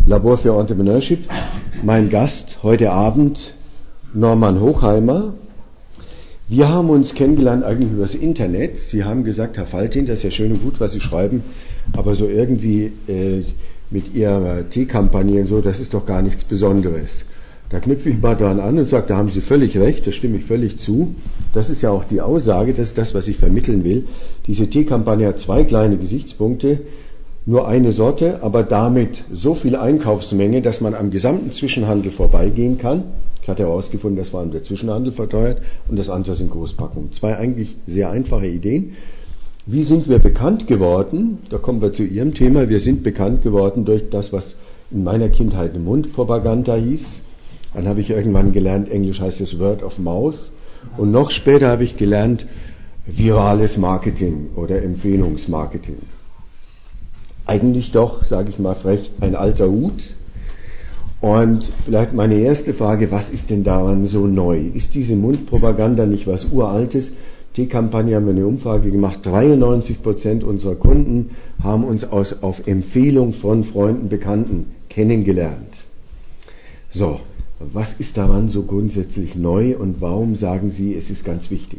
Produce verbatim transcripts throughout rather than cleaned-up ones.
Labor für Entrepreneurship. Mein Gast heute Abend, Norman Hochheimer. Wir haben uns kennengelernt eigentlich über das Internet. Sie haben gesagt, Herr Faltin, das ist ja schön und gut, was Sie schreiben, aber so irgendwie äh, mit Ihrer Teekampagne und so, das ist doch gar nichts Besonderes. Da knüpfe ich mal dran an und sage, da haben Sie völlig recht, da stimme ich völlig zu. Das ist ja auch die Aussage, das ist das, was ich vermitteln will. Diese Teekampagne hat zwei kleine Gesichtspunkte, nur eine Sorte, aber damit so viel Einkaufsmenge, dass man am gesamten Zwischenhandel vorbeigehen kann. Ich hatte herausgefunden, dass vor allem der Zwischenhandel verteuert und das andere sind Großpackungen. Zwei eigentlich sehr einfache Ideen. Wie sind wir bekannt geworden? Da kommen wir zu Ihrem Thema. Wir sind bekannt geworden durch das, was in meiner Kindheit eine Mundpropaganda hieß. Dann habe ich irgendwann gelernt, Englisch heißt es Word of Mouth. Und noch später habe ich gelernt, virales Marketing oder Empfehlungsmarketing. Eigentlich doch, sage ich mal frech, ein alter Hut. Und vielleicht meine erste Frage, was ist denn daran so neu? Ist diese Mundpropaganda nicht was Uraltes? Teekampagne haben wir eine Umfrage gemacht, dreiundneunzig Prozent unserer Kunden haben uns aus, auf Empfehlung von Freunden, Bekannten kennengelernt. So, was ist daran so grundsätzlich neu und warum sagen Sie, es ist ganz wichtig?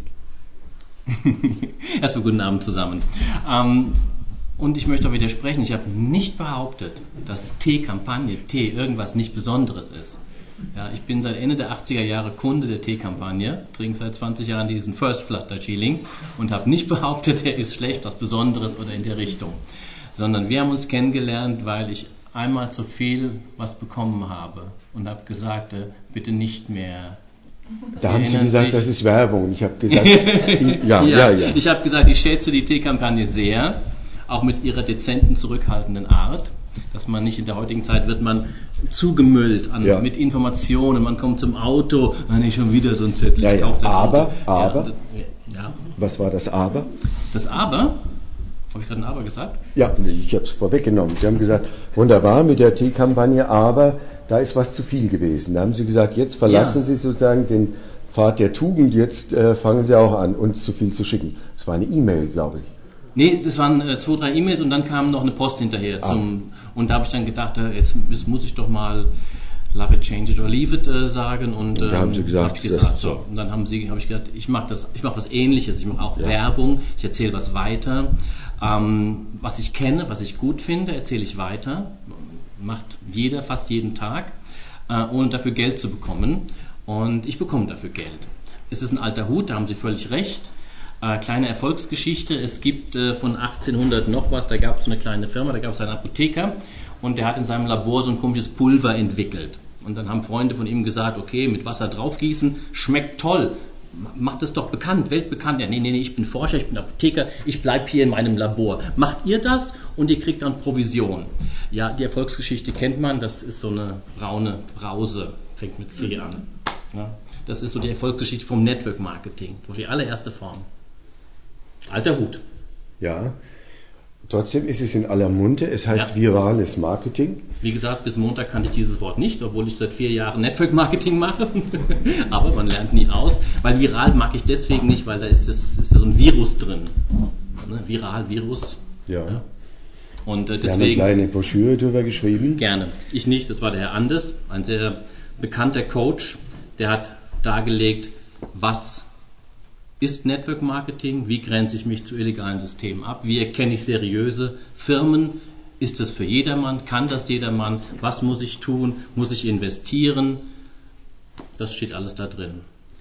Erstmal guten Abend zusammen. Ähm, Und ich möchte auch widersprechen, ich habe nicht behauptet, dass Teekampagne, Tee irgendwas nicht Besonderes ist. Ja, ich bin seit Ende der achtziger Jahre Kunde der Teekampagne, trinke seit zwanzig Jahren diesen First Flood Darjeeling und habe nicht behauptet, er ist schlecht, was Besonderes oder in der Richtung. Sondern wir haben uns kennengelernt, weil ich einmal zu viel was bekommen habe und habe gesagt, bitte nicht mehr. Da Sie haben Sie gesagt, sich, das ist Werbung. Ich habe gesagt, ja, ja, ja, ja. Ich habe gesagt, ich schätze die Teekampagne sehr. Auch mit ihrer dezenten, zurückhaltenden Art, dass man nicht in der heutigen Zeit wird man zugemüllt an, ja. mit Informationen, man kommt zum Auto, ah, nicht schon wieder so ein Zettel. Ja, ja. Aber, Auto. aber, ja, das, ja. Was war das Aber? Das Aber? Habe ich gerade ein Aber gesagt? Ja, ich habe es vorweggenommen. Sie haben gesagt, wunderbar mit der Teekampagne, aber da ist was zu viel gewesen. Da haben Sie gesagt, jetzt verlassen ja. Sie sozusagen den Pfad der Tugend, jetzt äh, fangen Sie auch an, uns zu viel zu schicken. Das war eine E-Mail, glaube ich. Nee, das waren äh, zwei, drei E-Mails und dann kam noch eine Post hinterher. Zum, ah. Und da habe ich dann gedacht, äh, jetzt, jetzt muss ich doch mal Love it, change it or leave it äh, sagen. Und, und da ähm, haben Sie gesagt, hab ich gesagt so. Und dann haben Sie, habe ich gedacht, ich mache das, ich mache was Ähnliches. Ich mache auch ja. Werbung. Ich erzähle was weiter. Ähm, was ich kenne, was ich gut finde, erzähle ich weiter. Macht jeder, fast jeden Tag, äh, ohne dafür Geld zu bekommen. Und ich bekomme dafür Geld. Es ist ein alter Hut, da haben Sie völlig recht. Äh, kleine Erfolgsgeschichte, es gibt äh, von achtzehnhundert noch was, da gab es so eine kleine Firma, da gab es einen Apotheker und der hat in seinem Labor so ein komisches Pulver entwickelt. Und dann haben Freunde von ihm gesagt, okay, mit Wasser draufgießen, schmeckt toll, macht es doch bekannt, weltbekannt. Ja, nee, nee, nee, ich bin Forscher, ich bin Apotheker, ich bleibe hier in meinem Labor. Macht ihr das und ihr kriegt dann Provision. Ja, die Erfolgsgeschichte kennt man, das ist so eine braune Brause, fängt mit C an. Ja, das ist so die Erfolgsgeschichte vom Network Marketing, durch die allererste Form. Alter Hut. Ja, trotzdem ist es in aller Munde. Es heißt ja. virales Marketing. Wie gesagt, bis Montag kannte ich dieses Wort nicht, obwohl ich seit vier Jahren Network Marketing mache. Aber man lernt nie aus. Weil viral mag ich deswegen nicht, weil da ist, das, ist da so ein Virus drin. Ne? Viral, Virus. Ja. ja. Und äh, Sie haben eine kleine Broschüre darüber geschrieben. Gerne. Ich nicht, das war der Herr Andes, ein sehr bekannter Coach, der hat dargelegt, was ist Network Marketing? Wie grenze ich mich zu illegalen Systemen ab? Wie erkenne ich seriöse Firmen? Ist das für jedermann? Kann das jedermann? Was muss ich tun? Muss ich investieren? Das steht alles da drin.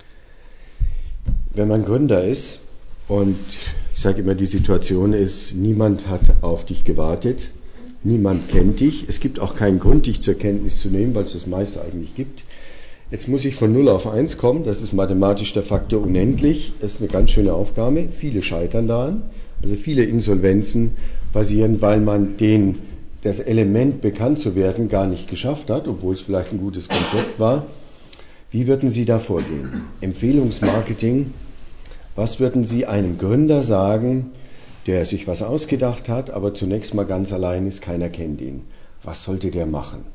Wenn man Gründer ist und ich sage immer, die Situation ist, niemand hat auf dich gewartet, niemand kennt dich, es gibt auch keinen Grund, dich zur Kenntnis zu nehmen, weil es das meiste eigentlich gibt. Jetzt muss ich von null auf eins kommen, das ist mathematisch der Faktor unendlich, das ist eine ganz schöne Aufgabe, viele scheitern daran, also viele Insolvenzen passieren, weil man den, das Element bekannt zu werden gar nicht geschafft hat, obwohl es vielleicht ein gutes Konzept war. Wie würden Sie da vorgehen? Empfehlungsmarketing, was würden Sie einem Gründer sagen, der sich was ausgedacht hat, aber zunächst mal ganz allein ist, keiner kennt ihn. Was sollte der machen?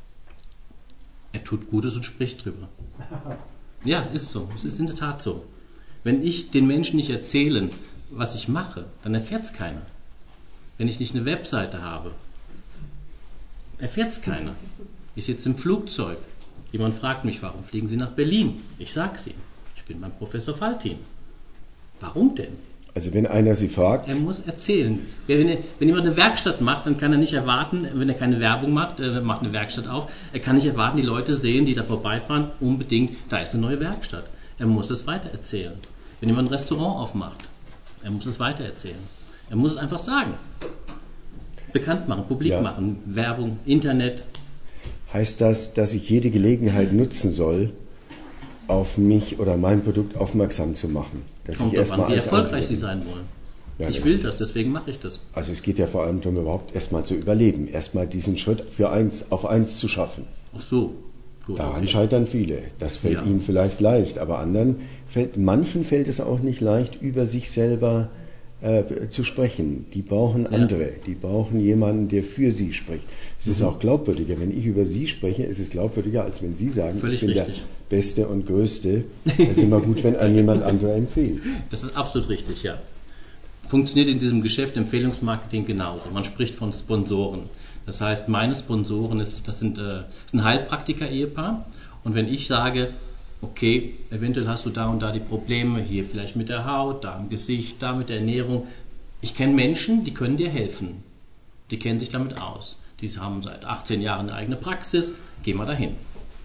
Er tut Gutes und spricht drüber. Ja, es ist so. Es ist in der Tat so. Wenn ich den Menschen nicht erzähle, was ich mache, dann erfährt es keiner. Wenn ich nicht eine Webseite habe, Erfährt es keiner. Ich sitze im Flugzeug. Jemand fragt mich, warum fliegen Sie nach Berlin? Ich sage es ihm. Ich bin beim Professor Faltin. Warum denn? Also wenn einer Sie fragt... Er muss erzählen. Wenn, er, wenn jemand eine Werkstatt macht, dann kann er nicht erwarten, wenn er keine Werbung macht, er macht eine Werkstatt auf, er kann nicht erwarten, die Leute sehen, die da vorbeifahren, unbedingt, da ist eine neue Werkstatt. Er muss es weitererzählen. Wenn jemand ein Restaurant aufmacht, er muss es weitererzählen. Er muss es einfach sagen. Bekannt machen, publik ja. machen, Werbung, Internet. Heißt das, dass ich jede Gelegenheit nutzen soll, auf mich oder mein Produkt aufmerksam zu machen? Dass Kommt ich erst drauf an, mal wie erfolgreich Sie sein wollen. Ja, ich will das, deswegen mache ich das. Also es geht ja vor allem darum, überhaupt erstmal zu überleben, erstmal diesen Schritt für eins auf eins zu schaffen. Ach so. Gut, Daran okay. scheitern viele. Das fällt ja. Ihnen vielleicht leicht, aber anderen fällt, manchen fällt es auch nicht leicht, über sich selber äh, zu sprechen. Die brauchen andere, ja. die brauchen jemanden, der für sie spricht. Es mhm. ist auch glaubwürdiger, wenn ich über Sie spreche, ist es glaubwürdiger, als wenn Sie sagen, Völlig ich bin richtig. der Beste und Größte. Es ist immer gut, wenn einem jemand anderer empfiehlt. Das ist absolut richtig, ja. Funktioniert in diesem Geschäft Empfehlungsmarketing genauso. Man spricht von Sponsoren. Das heißt, meine Sponsoren, ist, das sind äh, ist ein Heilpraktiker-Ehepaar. Und wenn ich sage, okay, eventuell hast du da und da die Probleme, hier vielleicht mit der Haut, da im Gesicht, da mit der Ernährung. Ich kenne Menschen, die können dir helfen. Die kennen sich damit aus. Die haben seit achtzehn Jahren eine eigene Praxis. Geh mal dahin.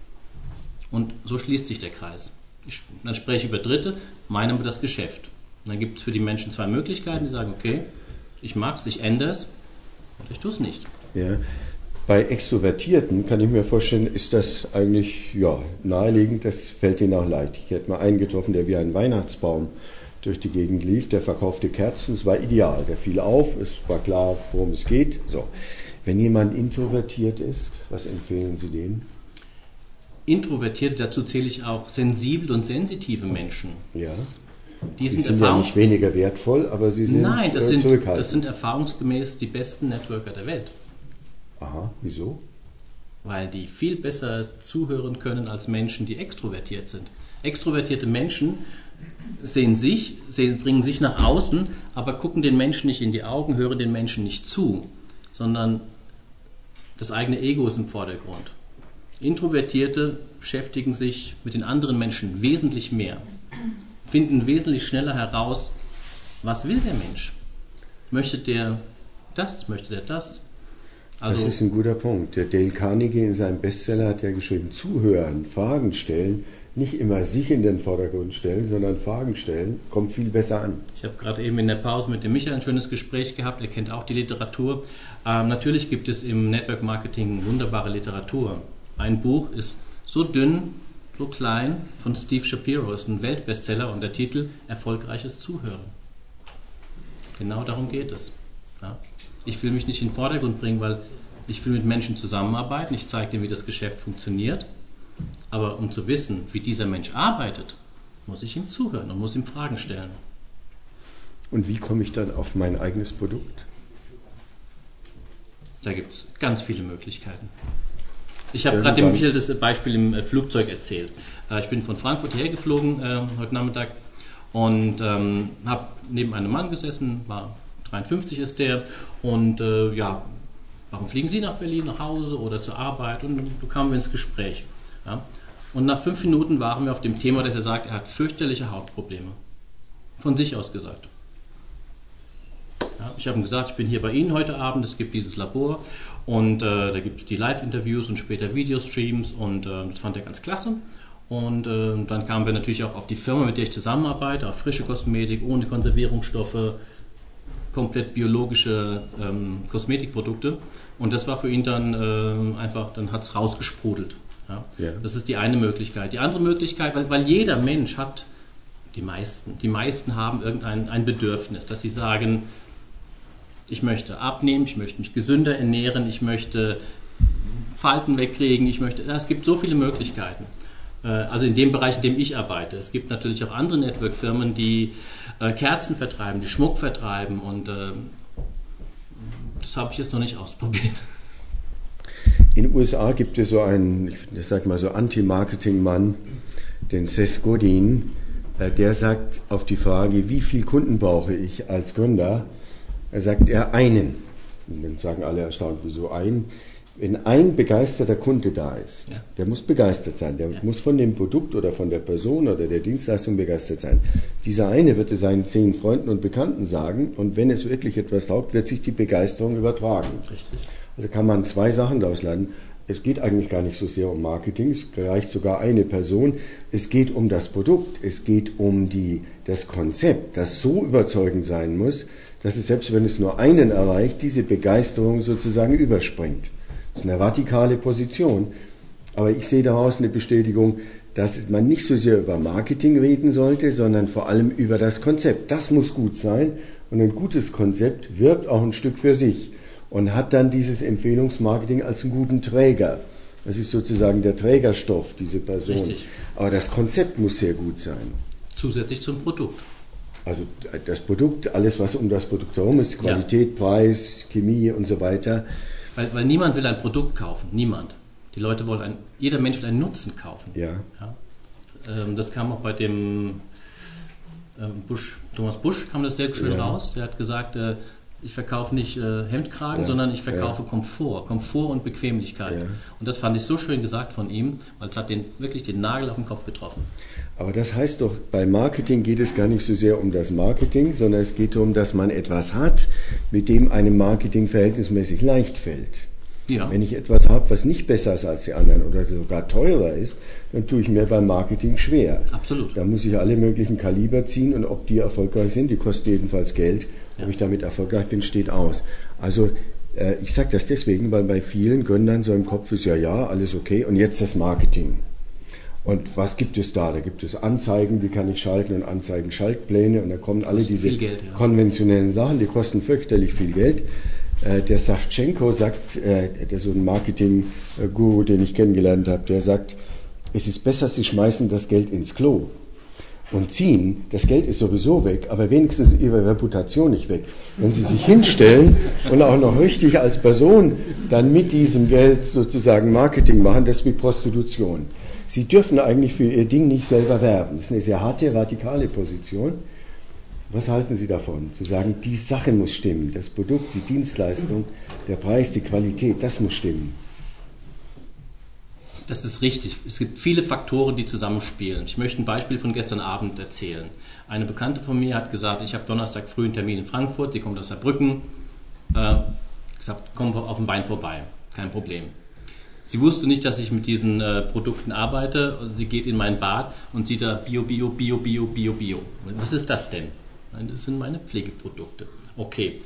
Und so schließt sich der Kreis. Ich, dann spreche ich über Dritte, meinen wir das Geschäft. Und dann gibt es für die Menschen zwei Möglichkeiten, die sagen, okay, ich mache es, ich ändere es oder ich tue es nicht. Ja. Bei Extrovertierten kann ich mir vorstellen, ist das eigentlich ja, naheliegend, das fällt ihnen auch leicht. Ich hätte mal einen getroffen, der wie ein Weihnachtsbaum durch die Gegend lief, der verkaufte Kerzen, es war ideal, der fiel auf, es war klar, worum es geht. So. Wenn jemand introvertiert ist, was empfehlen Sie denen? Introvertierte, dazu zähle ich auch sensible und sensitive Menschen. Ja. Die, die sind, sind ja nicht weniger wertvoll, aber sie sind Nein, das äh, sind, zurückhaltend. das sind erfahrungsgemäß die besten Networker der Welt. Aha, wieso? Weil die viel besser zuhören können als Menschen, die extrovertiert sind. Extrovertierte Menschen sehen sich, sehen, bringen sich nach außen, aber gucken den Menschen nicht in die Augen, hören den Menschen nicht zu, sondern das eigene Ego ist im Vordergrund. Introvertierte beschäftigen sich mit den anderen Menschen wesentlich mehr, finden wesentlich schneller heraus, was will der Mensch? Möchte der das? Möchte der das? Also, das ist ein guter Punkt. Der Dale Carnegie in seinem Bestseller hat ja geschrieben, zuhören, Fragen stellen, nicht immer sich in den Vordergrund stellen, sondern Fragen stellen, kommt viel besser an. Ich habe gerade eben in der Pause mit dem Michael ein schönes Gespräch gehabt, er kennt auch die Literatur. Ähm, natürlich gibt es im Network Marketing wunderbare Literatur. Ein Buch ist so dünn, so klein, von Steve Shapiro, ist ein Weltbestseller und der Titel Erfolgreiches Zuhören. Genau darum geht es. Ja. Ich will mich nicht in den Vordergrund bringen, weil ich will mit Menschen zusammenarbeiten, ich zeige denen, wie das Geschäft funktioniert, aber um zu wissen, wie dieser Mensch arbeitet, muss ich ihm zuhören und muss ihm Fragen stellen. Und wie komme ich dann auf mein eigenes Produkt? Da gibt es ganz viele Möglichkeiten. Ich habe gerade dem Michael das Beispiel im äh, Flugzeug erzählt. Äh, ich bin von Frankfurt hierher geflogen äh, heute Nachmittag und ähm, habe neben einem Mann gesessen, war dreiundfünfzig ist der und äh, ja, warum fliegen Sie nach Berlin, nach Hause oder zur Arbeit? Und so kamen wir ins Gespräch. Ja. Und nach fünf Minuten waren wir auf dem Thema, dass er sagt, er hat fürchterliche Hautprobleme. Von sich aus gesagt. Ja, ich habe ihm gesagt, ich bin hier bei Ihnen heute Abend, es gibt dieses Labor und äh, da gibt es die Live-Interviews und später Videostreams und äh, das fand er ganz klasse. Und äh, dann kamen wir natürlich auch auf die Firma, mit der ich zusammenarbeite, auf frische Kosmetik, ohne Konservierungsstoffe, komplett biologische ähm, Kosmetikprodukte und das war für ihn dann äh, einfach, dann hat es rausgesprudelt. Ja? Ja. Das ist die eine Möglichkeit. Die andere Möglichkeit, weil, weil jeder Mensch hat, die meisten, die meisten haben irgendein ein Bedürfnis, dass sie sagen, ich möchte abnehmen, ich möchte mich gesünder ernähren, ich möchte Falten wegkriegen, ich möchte, es gibt so viele Möglichkeiten. Also in dem Bereich, in dem ich arbeite. Es gibt natürlich auch andere Network-Firmen, die äh, Kerzen vertreiben, die Schmuck vertreiben und äh, das habe ich jetzt noch nicht ausprobiert. In den U S A gibt es so einen, ich sag mal so Anti-Marketing-Mann, den Seth Godin, äh, der sagt auf die Frage, wie viele Kunden brauche ich als Gründer, er sagt er einen. Und dann sagen alle erstaunt, wieso einen? wenn ein begeisterter Kunde da ist, ja. der muss begeistert sein, der ja. muss von dem Produkt oder von der Person oder der Dienstleistung begeistert sein. Dieser eine wird es seinen zehn Freunden und Bekannten sagen und wenn es wirklich etwas taugt, wird sich die Begeisterung übertragen. Richtig. Also kann man zwei Sachen daraus lernen. Es geht eigentlich gar nicht so sehr um Marketing, es reicht sogar eine Person. Es geht um das Produkt, es geht um die, das Konzept, das so überzeugend sein muss, dass es selbst wenn es nur einen erreicht, diese Begeisterung sozusagen überspringt. Das ist eine radikale Position, aber ich sehe daraus eine Bestätigung, dass man nicht so sehr über Marketing reden sollte, sondern vor allem über das Konzept. Das muss gut sein und ein gutes Konzept wirbt auch ein Stück für sich und hat dann dieses Empfehlungsmarketing als einen guten Träger. Das ist sozusagen der Trägerstoff, diese Person. Richtig. Aber das Konzept muss sehr gut sein. Zusätzlich zum Produkt. Also das Produkt, alles was um das Produkt herum ist, Qualität, ja. Preis, Chemie und so weiter. Weil, weil niemand will ein Produkt kaufen, niemand. Die Leute wollen, ein, jeder Mensch will einen Nutzen kaufen. Ja. Ja. Ähm, das kam auch bei dem ähm, Bush, Thomas Busch kam das sehr schön ja. raus. Der hat gesagt, äh, ich verkaufe nicht äh, Hemdkragen, ja. sondern ich verkaufe ja. Komfort, Komfort und Bequemlichkeit. Ja. Und das fand ich so schön gesagt von ihm, weil es hat den, wirklich den Nagel auf den Kopf getroffen. Aber das heißt doch, bei Marketing geht es gar nicht so sehr um das Marketing, sondern es geht darum, dass man etwas hat, mit dem einem Marketing verhältnismäßig leicht fällt. Ja. Wenn ich etwas habe, was nicht besser ist als die anderen oder sogar teurer ist, dann tue ich mir beim Marketing schwer. Absolut. Da muss ich alle möglichen Kaliber ziehen und ob die erfolgreich sind, die kosten jedenfalls Geld. Ja. Ob ich damit erfolgreich bin, steht aus. Also äh, ich sage das deswegen, weil bei vielen Gründern so im Kopf ist, ja, ja, alles okay und jetzt das Marketing. Und was gibt es da? Da gibt es Anzeigen, wie kann ich schalten und Anzeigen, Schaltpläne und da kommen alle diese Geld, ja. konventionellen Sachen, die kosten fürchterlich viel Geld. Äh, der Savchenko sagt, äh, der ist so ein Marketing-Guru, den ich kennengelernt habe, der sagt, es ist besser, Sie schmeißen das Geld ins Klo und ziehen. Das Geld ist sowieso weg, aber wenigstens ist Ihre Reputation nicht weg. Wenn Sie sich hinstellen und auch noch richtig als Person dann mit diesem Geld sozusagen Marketing machen, das ist wie Prostitution. Sie dürfen eigentlich für Ihr Ding nicht selber werben. Das ist eine sehr harte, radikale Position. Was halten Sie davon? Zu sagen, die Sache muss stimmen, das Produkt, die Dienstleistung, der Preis, die Qualität, das muss stimmen. Das ist richtig. Es gibt viele Faktoren, die zusammenspielen. Ich möchte ein Beispiel von gestern Abend erzählen. Eine Bekannte von mir hat gesagt, ich habe Donnerstag früh einen Termin in Frankfurt, die kommt aus Saarbrücken. Äh, gesagt, komm auf den Wein vorbei, kein Problem. Sie wusste nicht, dass ich mit diesen äh, Produkten arbeite. Sie geht in mein Bad und sieht da Bio, Bio, Bio, Bio, Bio, Bio. Was ist das denn? Das sind meine Pflegeprodukte. Okay.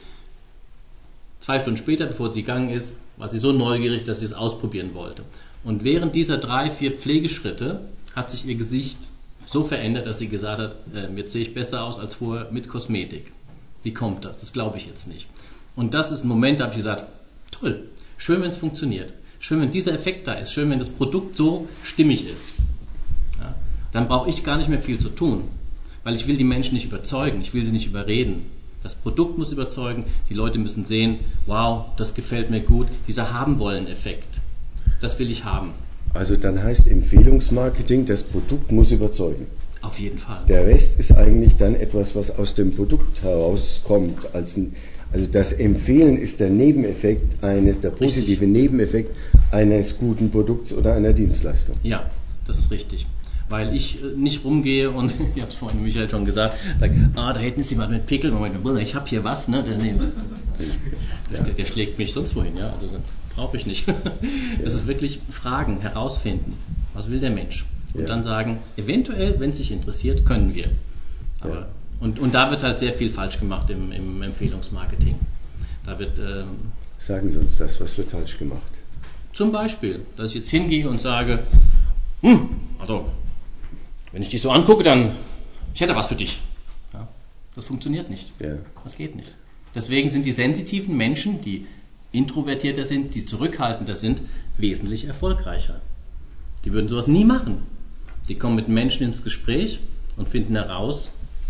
Zwei Stunden später, bevor sie gegangen ist, war sie so neugierig, dass sie es ausprobieren wollte. Und während dieser drei, vier Pflegeschritte hat sich ihr Gesicht so verändert, dass sie gesagt hat, äh, jetzt sehe ich besser aus als vorher mit Kosmetik. Wie kommt das? Das glaube ich jetzt nicht. Und das ist ein Moment, da habe ich gesagt, toll, schön, wenn es funktioniert. Schön, wenn dieser Effekt da ist. Schön, wenn das Produkt so stimmig ist. Ja, dann brauche ich gar nicht mehr viel zu tun. Weil ich will die Menschen nicht überzeugen, ich will sie nicht überreden. Das Produkt muss überzeugen, die Leute müssen sehen, wow, das gefällt mir gut, dieser Haben-Wollen-Effekt, das will ich haben. Also dann heißt Empfehlungsmarketing, das Produkt muss überzeugen. Auf jeden Fall. Der Rest ist eigentlich dann etwas, was aus dem Produkt herauskommt. Als ein, also das Empfehlen ist der Nebeneffekt eines, der positive richtig. Nebeneffekt eines guten Produkts oder einer Dienstleistung. Ja, das ist richtig. Weil ich nicht rumgehe und, ich habe es vorhin Michael schon gesagt, sage, ah, da hinten ist jemand mit Pickel, und ich habe hier was, ne? Das, das, der, der schlägt mich sonst wohin, ja, also brauche ich nicht. Das ist wirklich Fragen, herausfinden, was will der Mensch? Und ja. dann sagen, eventuell, wenn es sich interessiert, können wir. Aber, ja. und, und da wird halt sehr viel falsch gemacht im, im Empfehlungsmarketing. Da wird, ähm, sagen Sie uns das, was wird falsch gemacht? Zum Beispiel, dass ich jetzt hingehe und sage, hm, also, wenn ich dich so angucke, dann, ich hätte was für dich. Ja, das funktioniert nicht. Ja. Das geht nicht. Deswegen sind die sensitiven Menschen, die introvertierter sind, die zurückhaltender sind, wesentlich erfolgreicher. Die würden sowas nie machen. Die kommen mit Menschen ins Gespräch und finden heraus,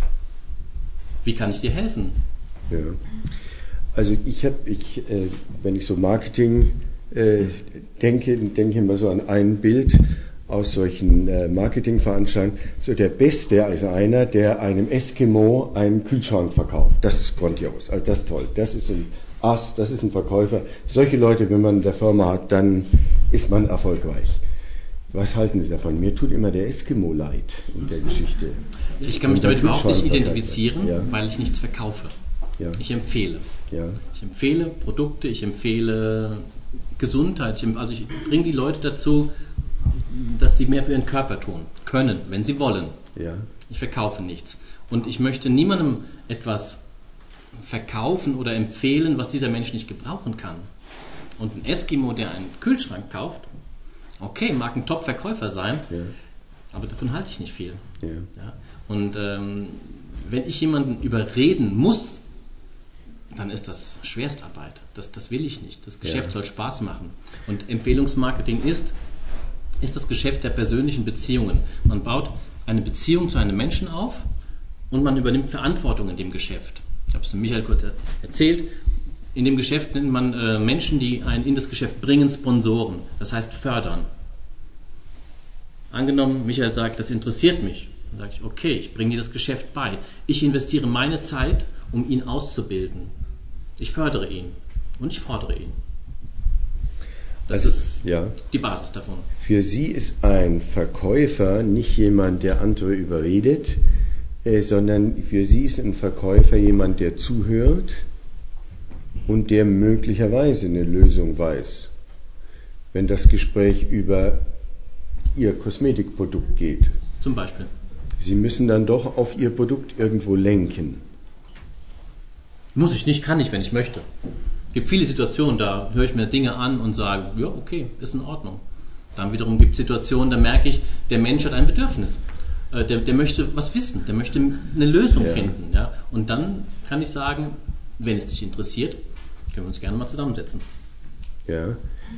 wie kann ich dir helfen? Ja. Also ich habe, ich, äh, wenn ich so Marketing äh, denke, denke ich immer so an ein Bild aus solchen äh, Marketingveranstaltungen. So der Beste ist einer, der einem Eskimo einen Kühlschrank verkauft. Das ist grandios, also das ist toll. Das ist ein Ass, das ist ein Verkäufer. Solche Leute, wenn man in der Firma hat, dann ist man erfolgreich. Was halten Sie davon? Mir tut immer der Eskimo leid in der Geschichte. Ich kann mich damit überhaupt nicht identifizieren, ja. weil ich nichts verkaufe. Ja. Ich empfehle. Ja. Ich empfehle Produkte, ich empfehle Gesundheit. Ich, also ich bringe die Leute dazu, dass sie mehr für ihren Körper tun können, wenn sie wollen. Ja. Ich verkaufe nichts. Und ich möchte niemandem etwas verkaufen oder empfehlen, was dieser Mensch nicht gebrauchen kann. Und ein Eskimo, der einen Kühlschrank kauft, okay, mag ein Top-Verkäufer sein, ja. aber davon halte ich nicht viel. Ja. Ja? Und ähm, wenn ich jemanden überreden muss, dann ist das Schwerstarbeit. Das, das will ich nicht. Das Geschäft ja. soll Spaß machen. Und Empfehlungsmarketing ist, ist das Geschäft der persönlichen Beziehungen. Man baut eine Beziehung zu einem Menschen auf und man übernimmt Verantwortung in dem Geschäft. Ich habe es Michael kurz erzählt. In dem Geschäft nennt man äh, Menschen, die einen in das Geschäft bringen, Sponsoren. Das heißt fördern. Angenommen, Michael sagt, das interessiert mich. Dann sage ich, okay, ich bringe dir das Geschäft bei. Ich investiere meine Zeit, um ihn auszubilden. Ich fördere ihn und ich fordere ihn. Das also, ist ja. die Basis davon. Für Sie ist ein Verkäufer nicht jemand, der andere überredet, äh, sondern für Sie ist ein Verkäufer jemand, der zuhört und der möglicherweise eine Lösung weiß, wenn das Gespräch über Ihr Kosmetikprodukt geht. Zum Beispiel. Sie müssen dann doch auf Ihr Produkt irgendwo lenken. Muss ich nicht, kann ich, wenn ich möchte. Es gibt viele Situationen, da höre ich mir Dinge an und sage, ja, okay, ist in Ordnung. Dann wiederum gibt es Situationen, da merke ich, der Mensch hat ein Bedürfnis. Äh, der, der möchte was wissen, der möchte eine Lösung ja. finden. Ja? Und dann kann ich sagen, wenn es dich interessiert, können wir uns gerne mal zusammensetzen. Ja.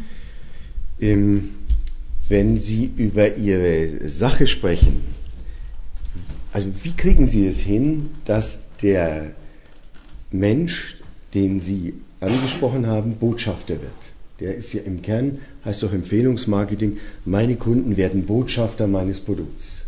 Ähm, wenn Sie über Ihre Sache sprechen, also wie kriegen Sie es hin, dass der Mensch, den Sie angesprochen haben, Botschafter wird? Der ist ja im Kern, heißt doch Empfehlungsmarketing, meine Kunden werden Botschafter meines Produkts.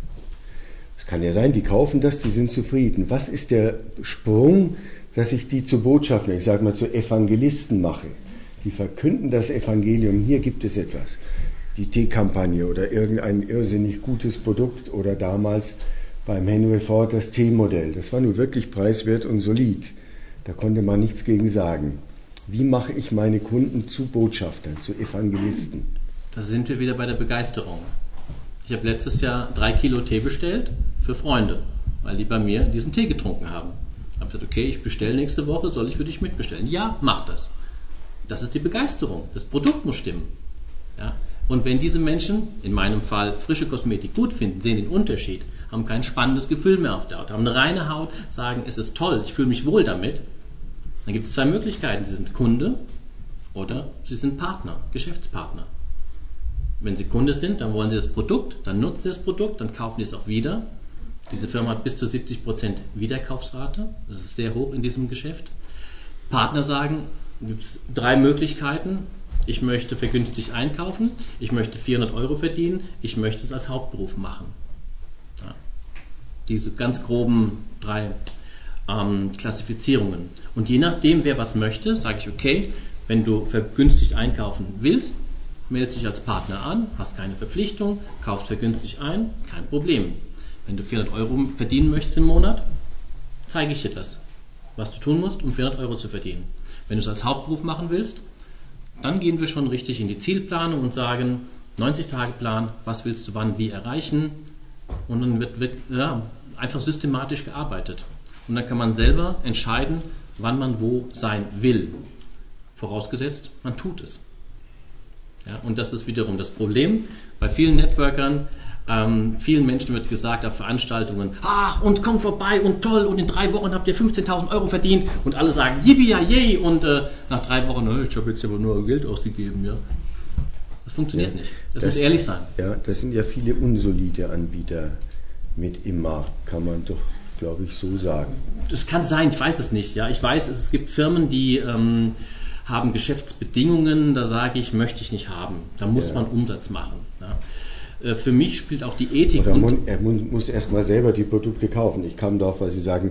Es kann ja sein, die kaufen das, die sind zufrieden. Was ist der Sprung, dass ich die zu Botschaftern, ich sage mal zu Evangelisten mache? Die verkünden das Evangelium, hier gibt es etwas. Die Teekampagne oder irgendein irrsinnig gutes Produkt oder damals beim Henry Ford das T-Modell. Das war nun wirklich preiswert und solid. Da konnte man nichts gegen sagen. Wie mache ich meine Kunden zu Botschaftern, zu Evangelisten? Da sind wir wieder bei der Begeisterung. Ich habe letztes Jahr drei Kilo Tee bestellt für Freunde, weil die bei mir diesen Tee getrunken haben. Ich habe gesagt, okay, ich bestelle nächste Woche, soll ich für dich mitbestellen? Ja, mach das. Das ist die Begeisterung. Das Produkt muss stimmen. Ja? Und wenn diese Menschen, in meinem Fall frische Kosmetik gut finden, sehen den Unterschied, haben kein spannendes Gefühl mehr auf der Haut, haben eine reine Haut, sagen, es ist toll, ich fühle mich wohl damit, dann gibt es zwei Möglichkeiten. Sie sind Kunde oder Sie sind Partner, Geschäftspartner. Wenn Sie Kunde sind, dann wollen Sie das Produkt, dann nutzen Sie das Produkt, dann kaufen Sie es auch wieder. Diese Firma hat bis zu siebzig Prozent Wiederkaufsrate, das ist sehr hoch in diesem Geschäft. Partner sagen, gibt es drei Möglichkeiten. Ich möchte vergünstigt einkaufen, ich möchte vierhundert Euro verdienen, ich möchte es als Hauptberuf machen. Ja. Diese ganz groben drei ähm, Klassifizierungen. Und je nachdem, wer was möchte, sage ich, okay, wenn du vergünstigt einkaufen willst, meldest dich als Partner an, hast keine Verpflichtung, kaufst vergünstigt ein, kein Problem. Wenn du vierhundert Euro verdienen möchtest im Monat, zeige ich dir das, was du tun musst, um vierhundert Euro zu verdienen. Wenn du es als Hauptberuf machen willst, dann gehen wir schon richtig in die Zielplanung und sagen, neunzig-Tage-Plan, was willst du wann wie erreichen? Und dann wird, wird ja, einfach systematisch gearbeitet. Und dann kann man selber entscheiden, wann man wo sein will. Vorausgesetzt, man tut es. Ja, und das ist wiederum das Problem. Bei vielen Networkern, ähm, vielen Menschen wird gesagt auf Veranstaltungen, ach, und komm vorbei und toll, und in drei Wochen habt ihr fünfzehntausend Euro verdient. Und alle sagen, yippie ja yay, und äh, nach drei Wochen, ich habe jetzt aber nur Geld ausgegeben. Ja. Das funktioniert ja, nicht. Das, das muss ehrlich sein. Ja, das sind ja viele unsolide Anbieter mit im Markt, kann man doch, glaube ich, so sagen. Das kann sein, ich weiß es nicht. Ja, ich weiß, es gibt Firmen, die ähm, haben Geschäftsbedingungen, da sage ich, möchte ich nicht haben. Da muss ja. man Umsatz machen. Ja. Für mich spielt auch die Ethik. Oder man, er muss erstmal selber die Produkte kaufen. Ich kam darauf, weil Sie sagen,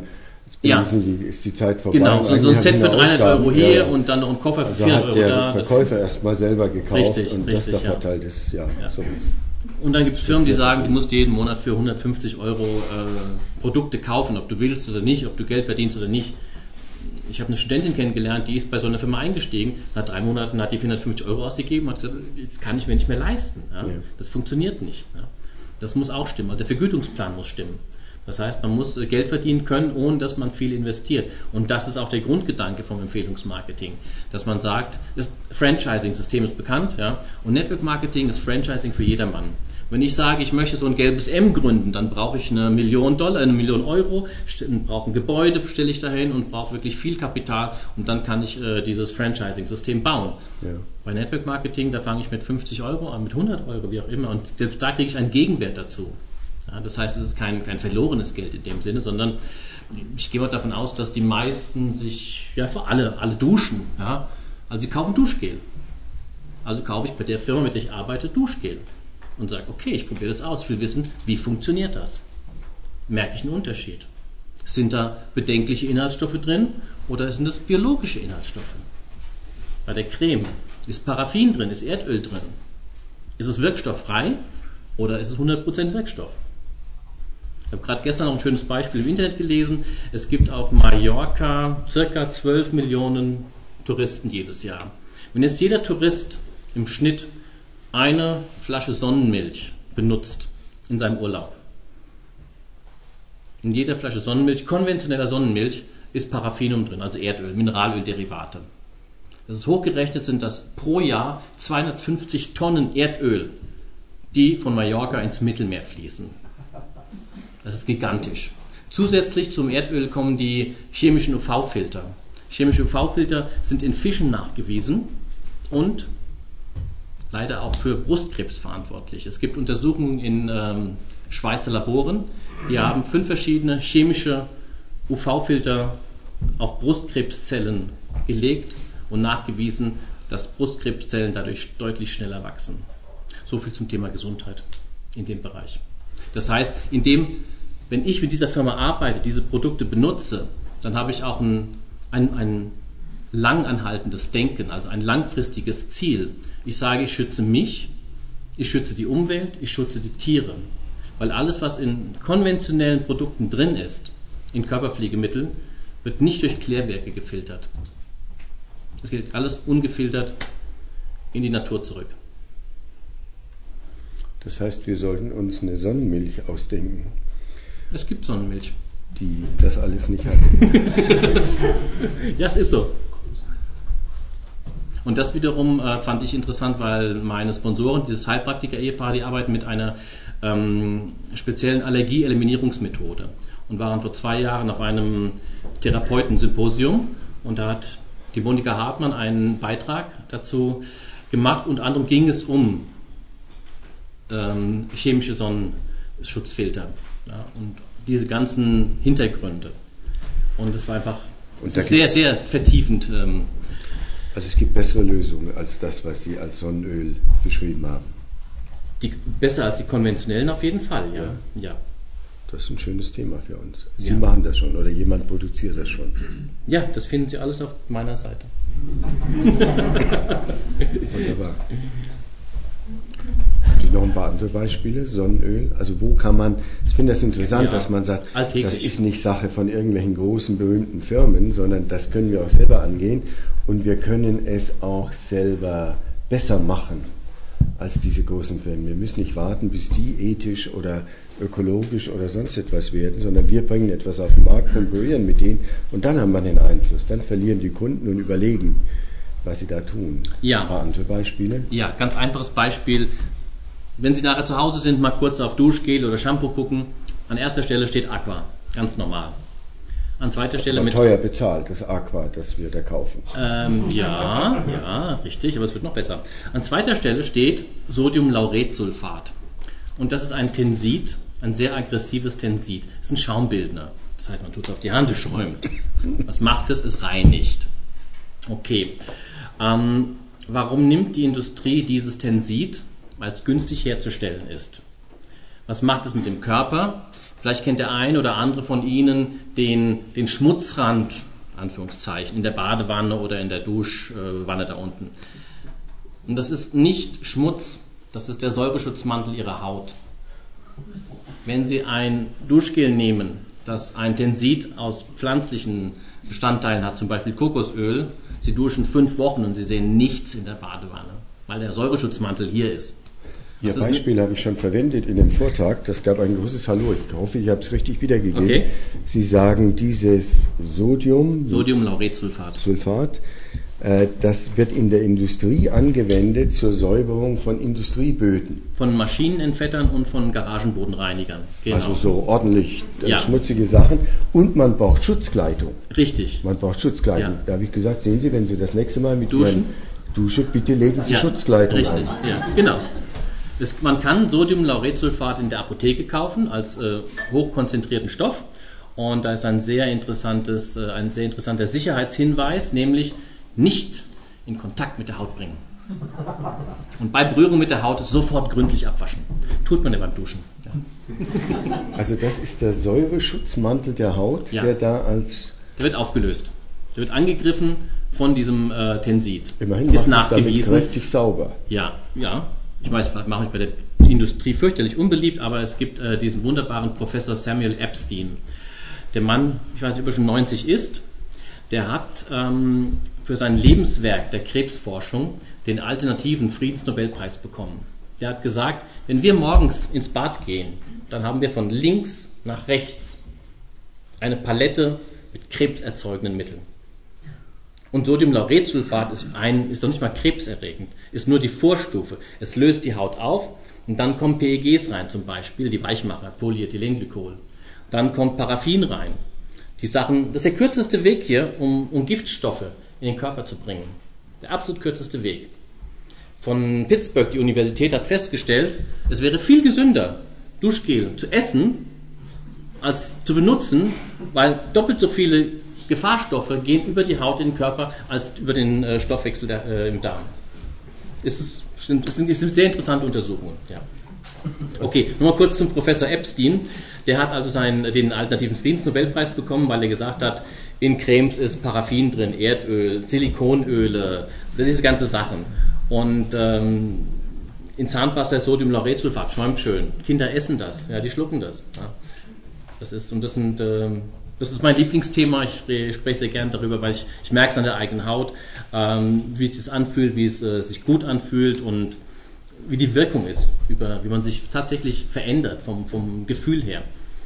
Ja, die, ist die Zeit vorbei. Genau, so, so ein Set für dreihundert Euro hier ja. und dann noch ein Koffer für also vierhundert Euro da. hat der Verkäufer erstmal selber gekauft richtig, und richtig, das da ja. verteilt ist, ja, ja. sowas. Und dann gibt es Firmen, die sagen, du musst jeden Monat für hundertfünfzig Euro äh, Produkte kaufen, ob du willst oder nicht, ob du Geld verdienst oder nicht. Ich habe eine Studentin kennengelernt, die ist bei so einer Firma eingestiegen, nach drei Monaten hat die vierhundertfünfzig Euro ausgegeben und hat gesagt, das kann ich mir nicht mehr leisten. Ja? Ja. Das funktioniert nicht. Ja? Das muss auch stimmen. Also der Vergütungsplan muss stimmen. Das heißt, man muss Geld verdienen können, ohne dass man viel investiert. Und das ist auch der Grundgedanke vom Empfehlungsmarketing. Dass man sagt, das Franchising-System ist bekannt, ja, und Network Marketing ist Franchising für jedermann. Wenn ich sage, ich möchte so ein gelbes M gründen, dann brauche ich eine Million Dollar, eine Million Euro, brauche ein Gebäude, stelle ich dahin und brauche wirklich viel Kapital und dann kann ich äh, dieses Franchising-System bauen. Ja. Bei Network Marketing, da fange ich mit fünfzig Euro an, mit hundert Euro, wie auch immer, und selbst da kriege ich einen Gegenwert dazu. Ja, das heißt, es ist kein, kein verlorenes Geld in dem Sinne, sondern ich gehe mal davon aus, dass die meisten sich, ja, für alle, alle duschen. Ja? Also sie kaufen Duschgel. Also kaufe ich bei der Firma, mit der ich arbeite, Duschgel. Und sage, okay, ich probiere das aus, ich will wissen, wie funktioniert das? Merke ich einen Unterschied? Sind da bedenkliche Inhaltsstoffe drin oder sind das biologische Inhaltsstoffe? Bei der Creme ist Paraffin drin, ist Erdöl drin? Ist es wirkstofffrei oder ist es hundert Prozent Wirkstoff? Ich habe gerade gestern noch ein schönes Beispiel im Internet gelesen. Es gibt auf Mallorca circa zwölf Millionen Touristen jedes Jahr. Wenn jetzt jeder Tourist im Schnitt eine Flasche Sonnenmilch benutzt in seinem Urlaub. In jeder Flasche Sonnenmilch, konventioneller Sonnenmilch, ist Paraffinum drin, also Erdöl, Mineralölderivate. Das ist hochgerechnet, sind das pro Jahr zweihundertfünfzig Tonnen Erdöl, die von Mallorca ins Mittelmeer fließen. Das ist gigantisch. Zusätzlich zum Erdöl kommen die chemischen U V-Filter. Chemische U V-Filter sind in Fischen nachgewiesen und leider auch für Brustkrebs verantwortlich. Es gibt Untersuchungen in ähm, Schweizer Laboren, die haben fünf verschiedene chemische U V-Filter auf Brustkrebszellen gelegt und nachgewiesen, dass Brustkrebszellen dadurch deutlich schneller wachsen. So viel zum Thema Gesundheit in dem Bereich. Das heißt, indem, wenn ich mit dieser Firma arbeite, diese Produkte benutze, dann habe ich auch ein, ein, ein langanhaltendes Denken, also ein langfristiges Ziel. Ich sage, ich schütze mich, ich schütze die Umwelt, ich schütze die Tiere. Weil alles, was in konventionellen Produkten drin ist, in Körperpflegemitteln, wird nicht durch Klärwerke gefiltert. Es geht alles ungefiltert in die Natur zurück. Das heißt, wir sollten uns eine Sonnenmilch ausdenken. Es gibt Sonnenmilch. Die das alles nicht hat. Ja, es ist so. Und das wiederum äh, fand ich interessant, weil meine Sponsoren, dieses Heilpraktiker-Ehepaar, die arbeiten mit einer ähm, speziellen Allergie-Eliminierungsmethode und waren vor zwei Jahren auf einem Therapeutensymposium und da hat die Monika Hartmann einen Beitrag dazu gemacht. Unter anderem ging es um ähm, chemische Sonnenschutzfilter, ja, und diese ganzen Hintergründe. Und es war einfach sehr, sehr vertiefend. Ähm, Also es gibt bessere Lösungen als das, was Sie als Sonnenöl beschrieben haben. Die, besser als die konventionellen auf jeden Fall, ja. ja. ja. Das ist ein schönes Thema für uns. Sie ja. machen das schon oder jemand produziert das schon. Ja, das finden Sie alles auf meiner Seite. Wunderbar. Haben Sie noch ein paar andere Beispiele? Sonnenöl? Also wo kann man, ich finde das interessant, ja, dass man sagt, alltäglich. Das ist nicht Sache von irgendwelchen großen, berühmten Firmen, sondern das können wir auch selber angehen und wir können es auch selber besser machen als diese großen Firmen. Wir müssen nicht warten, bis die ethisch oder ökologisch oder sonst etwas werden, sondern wir bringen etwas auf den Markt, konkurrieren mit denen und dann haben wir den Einfluss. Dann verlieren die Kunden und überlegen, was sie da tun. Ja. Ein paar andere Beispiele? Ja, ganz einfaches Beispiel. Wenn Sie nachher zu Hause sind, mal kurz auf Duschgel oder Shampoo gucken. An erster Stelle steht Aqua, ganz normal. An zweiter Stelle aber mit... teuer bezahlt, das Aqua, das wir da kaufen. Ähm, ja, ja, richtig, aber es wird noch besser. An zweiter Stelle steht Sodiumlauretsulfat. Und das ist ein Tensid, ein sehr aggressives Tensid. Das ist ein Schaumbildner. Das heißt, man tut es auf die Hand, es schäumt. Was macht es? Es reinigt. Okay. Ähm, warum nimmt die Industrie dieses Tensid? Weil es günstig herzustellen ist. Was macht es mit dem Körper? Vielleicht kennt der eine oder andere von Ihnen den, den Schmutzrand, Anführungszeichen, in der Badewanne oder in der Duschwanne da unten. Und das ist nicht Schmutz, das ist der Säureschutzmantel Ihrer Haut. Wenn Sie ein Duschgel nehmen, das ein Tensid aus pflanzlichen Bestandteilen hat, zum Beispiel Kokosöl, Sie duschen fünf Wochen und Sie sehen nichts in der Badewanne, weil der Säureschutzmantel hier ist. Ihr Beispiel habe ich schon verwendet in dem Vortrag. Das gab ein großes Hallo. Ich hoffe, ich habe es richtig wiedergegeben. Okay. Sie sagen, dieses Sodium, Sodiumlauretsulfat, Sulfat, äh, das wird in der Industrie angewendet zur Säuberung von Industrieböden. Von Maschinenentfettern und von Garagenbodenreinigern. Genau. Also so ordentlich äh, Ja. schmutzige Sachen. Und man braucht Schutzkleidung. Richtig. Man braucht Schutzkleidung. Ja. Da habe ich gesagt, sehen Sie, wenn Sie das nächste Mal mit Duschen? Ihren Dusche, bitte legen Sie Ja, Schutzkleidung richtig. an. Ja, genau. Es, man kann Sodiumlauretsulfat in der Apotheke kaufen als äh, hochkonzentrierten Stoff. Und da ist ein sehr interessantes, äh, ein sehr interessanter Sicherheitshinweis, nämlich nicht in Kontakt mit der Haut bringen. Und bei Berührung mit der Haut sofort gründlich abwaschen. Tut man ja beim Duschen. Ja. Also das ist der Säureschutzmantel der Haut, Ja. der da als... Der wird aufgelöst. Der wird angegriffen von diesem äh, Tensid. Immerhin ist macht es damit nachgewiesen. kräftig sauber. Ja, ja. Ich weiß, mache ich bei der Industrie fürchterlich unbeliebt, aber es gibt äh, diesen wunderbaren Professor Samuel Epstein. Der Mann, ich weiß nicht, ob er schon neunzig ist, der hat ähm, für sein Lebenswerk der Krebsforschung den alternativen Friedensnobelpreis bekommen. Der hat gesagt, wenn wir morgens ins Bad gehen, dann haben wir von links nach rechts eine Palette mit krebserzeugenden Mitteln. Und Sodiumlauretsulfat ist, ein, ist doch nicht mal krebserregend, ist nur die Vorstufe. Es löst die Haut auf und dann kommen P E Gs rein, zum Beispiel die Weichmacher, Polyethylenglykol. Dann kommt Paraffin rein. Die Sachen, das ist der kürzeste Weg hier, um, um Giftstoffe in den Körper zu bringen. Der absolut kürzeste Weg. Von Pittsburgh, die Universität hat festgestellt, es wäre viel gesünder, Duschgel zu essen, als zu benutzen, weil doppelt so viele Gefahrstoffe gehen über die Haut in den Körper als über den äh, Stoffwechsel der, äh, im Darm. Es sind, es sind, es sind sehr interessante Untersuchungen. Ja. Okay, nur mal kurz zum Professor Epstein. Der hat also seinen, den alternativen Friedensnobelpreis bekommen, weil er gesagt hat, in Cremes ist Paraffin drin, Erdöl, Silikonöle, diese ganze Sachen. Und ähm, in Zahnpasta Sodiumlauretsulfat, schäumt schön. Kinder essen das, ja, die schlucken das. Ja. Das ist, und das sind... Ähm, Das ist mein Lieblingsthema, ich spreche sehr gern darüber, weil ich, ich merke es an der eigenen Haut, ähm, wie sich das anfühlt, wie es äh, sich gut anfühlt und wie die Wirkung ist, über, wie man sich tatsächlich verändert vom, vom Gefühl her.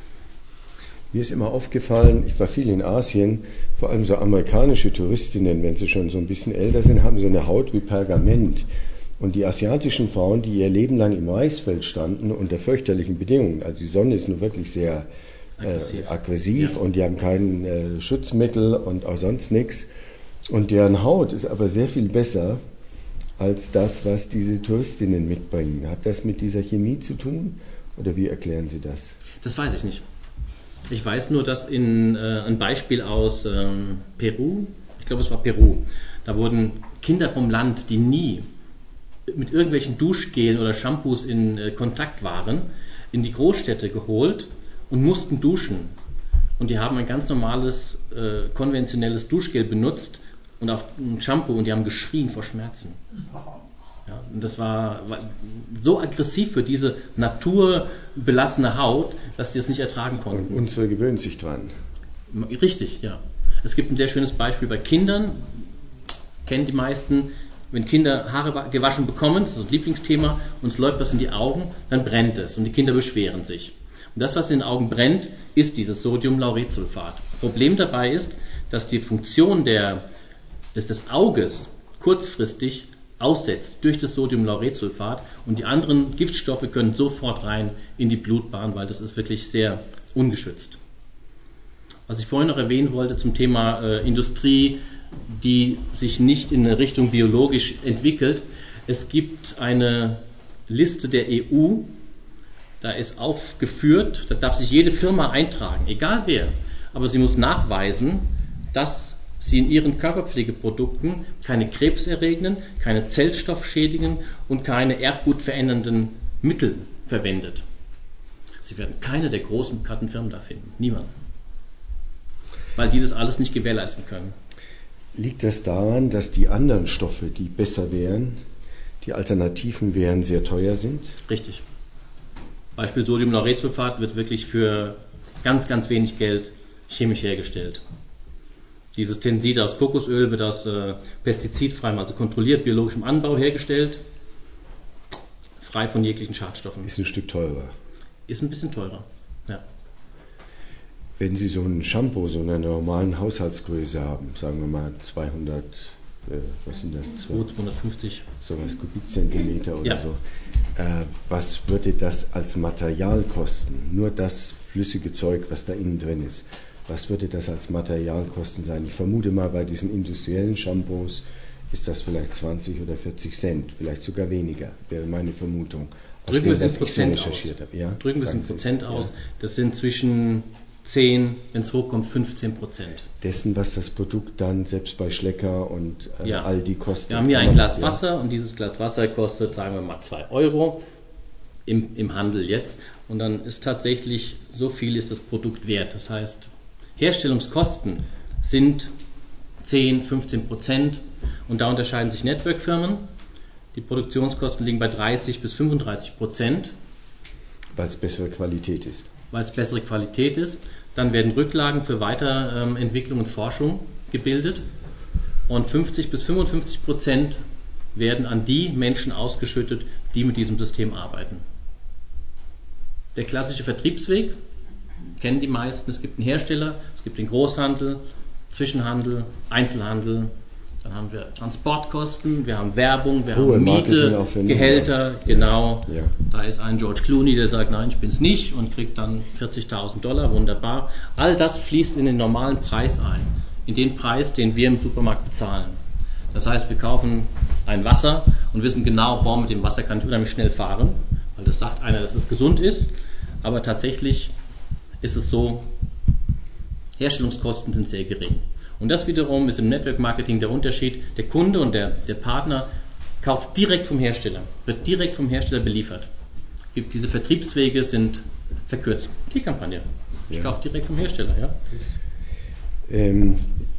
Mir ist immer aufgefallen, ich war viel in Asien, vor allem so amerikanische Touristinnen, wenn sie schon so ein bisschen älter sind, haben so eine Haut wie Pergament. Und die asiatischen Frauen, die ihr Leben lang im Reisfeld standen, unter fürchterlichen Bedingungen, also die Sonne ist nur wirklich sehr... Aggressiv, äh, aggressiv ja. Und die haben kein äh, Schutzmittel und auch sonst nichts. Und deren Haut ist aber sehr viel besser als das, was diese Touristinnen mitbringen. Hat das mit dieser Chemie zu tun? Oder wie erklären Sie das? Das weiß ich nicht. Ich weiß nur, dass in äh, ein Beispiel aus ähm, Peru, ich glaube es war Peru, da wurden Kinder vom Land, die nie mit irgendwelchen Duschgelen oder Shampoos in äh, Kontakt waren, in die Großstädte geholt und mussten duschen. Und die haben ein ganz normales, äh, konventionelles Duschgel benutzt und auf ein Shampoo und die haben geschrien vor Schmerzen. Ja, und das war, war so aggressiv für diese naturbelassene Haut, dass sie es nicht ertragen konnten. Und unsere gewöhnt sich dran. Richtig, ja. Es gibt ein sehr schönes Beispiel bei Kindern, kennen die meisten, wenn Kinder Haare gewaschen bekommen, das ist das Lieblingsthema, und es läuft was in die Augen, dann brennt es und die Kinder beschweren sich. Und das, was in den Augen brennt, ist dieses Sodiumlauretsulfat. Problem dabei ist, dass die Funktion der, des, des Auges kurzfristig aussetzt durch das Sodiumlauretsulfat und die anderen Giftstoffe können sofort rein in die Blutbahn, weil das ist wirklich sehr ungeschützt. Was ich vorhin noch erwähnen wollte zum Thema äh, Industrie, die sich nicht in eine Richtung biologisch entwickelt. Es gibt eine Liste der E U, da ist aufgeführt, da darf sich jede Firma eintragen, egal wer, aber sie muss nachweisen, dass sie in ihren Körperpflegeprodukten keine krebserregenden, keine zellstoffschädigenden und keine erbgutverändernden Mittel verwendet. Sie werden keine der großen bekannten Firmen da finden. Niemand. Weil die das alles nicht gewährleisten können. Liegt das daran, dass die anderen Stoffe, die besser wären, die Alternativen wären, sehr teuer sind? Richtig. Beispiel Sodiumlauretsulfat wird wirklich für ganz, ganz wenig Geld chemisch hergestellt. Dieses Tensid aus Kokosöl wird aus äh, pestizidfreiem, also kontrolliert biologischem Anbau hergestellt, frei von jeglichen Schadstoffen. Ist ein Stück teurer. Ist ein bisschen teurer, ja. Wenn Sie so ein Shampoo so einer normalen Haushaltsgröße haben, sagen wir mal zweihundert, äh, was sind das? zweihundertfünfzig. Sowas, Kubikzentimeter oder ja. so. Äh, was würde das als Material kosten? Nur das flüssige Zeug, was da innen drin ist. Was würde das als Material kosten sein? Ich vermute mal, bei diesen industriellen Shampoos ist das vielleicht zwanzig oder vierzig Cent, vielleicht sogar weniger, wäre meine Vermutung. Drücken wir es in Prozent aus. Ja? Drücken wir es in Prozent aus. Ja. Das sind zwischen zehn, wenn es hochkommt, fünfzehn Prozent. Dessen, was das Produkt dann selbst bei Schlecker und äh, ja. Aldi kostet. Wir haben hier ein Glas ja. Wasser und dieses Glas Wasser kostet, sagen wir mal, zwei Euro im, im Handel jetzt. Und dann ist tatsächlich, so viel ist das Produkt wert. Das heißt, Herstellungskosten sind zehn, fünfzehn Prozent und da unterscheiden sich Network-Firmen. Die Produktionskosten liegen bei dreißig bis fünfunddreißig Prozent. Weil es bessere Qualität ist. Weil es bessere Qualität ist. Dann werden Rücklagen für Weiterentwicklung und Forschung gebildet und fünfzig bis fünfundfünfzig Prozent werden an die Menschen ausgeschüttet, die mit diesem System arbeiten. Der klassische Vertriebsweg kennen die meisten. Es gibt einen Hersteller, es gibt den Großhandel, Zwischenhandel, Einzelhandel. Dann haben wir Transportkosten, wir haben Werbung, wir Hohe haben Miete, Gehälter, genau. Ja. Da ist ein George Clooney, der sagt, nein, ich bin's nicht und kriegt dann vierzigtausend Dollar, wunderbar. All das fließt in den normalen Preis ein, in den Preis, den wir im Supermarkt bezahlen. Das heißt, wir kaufen ein Wasser und wissen genau, boah, mit dem Wasser kann ich unheimlich schnell fahren, weil das sagt einer, dass es gesund ist, aber tatsächlich ist es so, Herstellungskosten sind sehr gering. Und das wiederum ist im Network Marketing der Unterschied. Der Kunde und der, der Partner kauft direkt vom Hersteller, wird direkt vom Hersteller beliefert. Diese Vertriebswege sind verkürzt. Die Kampagne. Ich ja. kaufe direkt vom Hersteller. Ja. Ähm,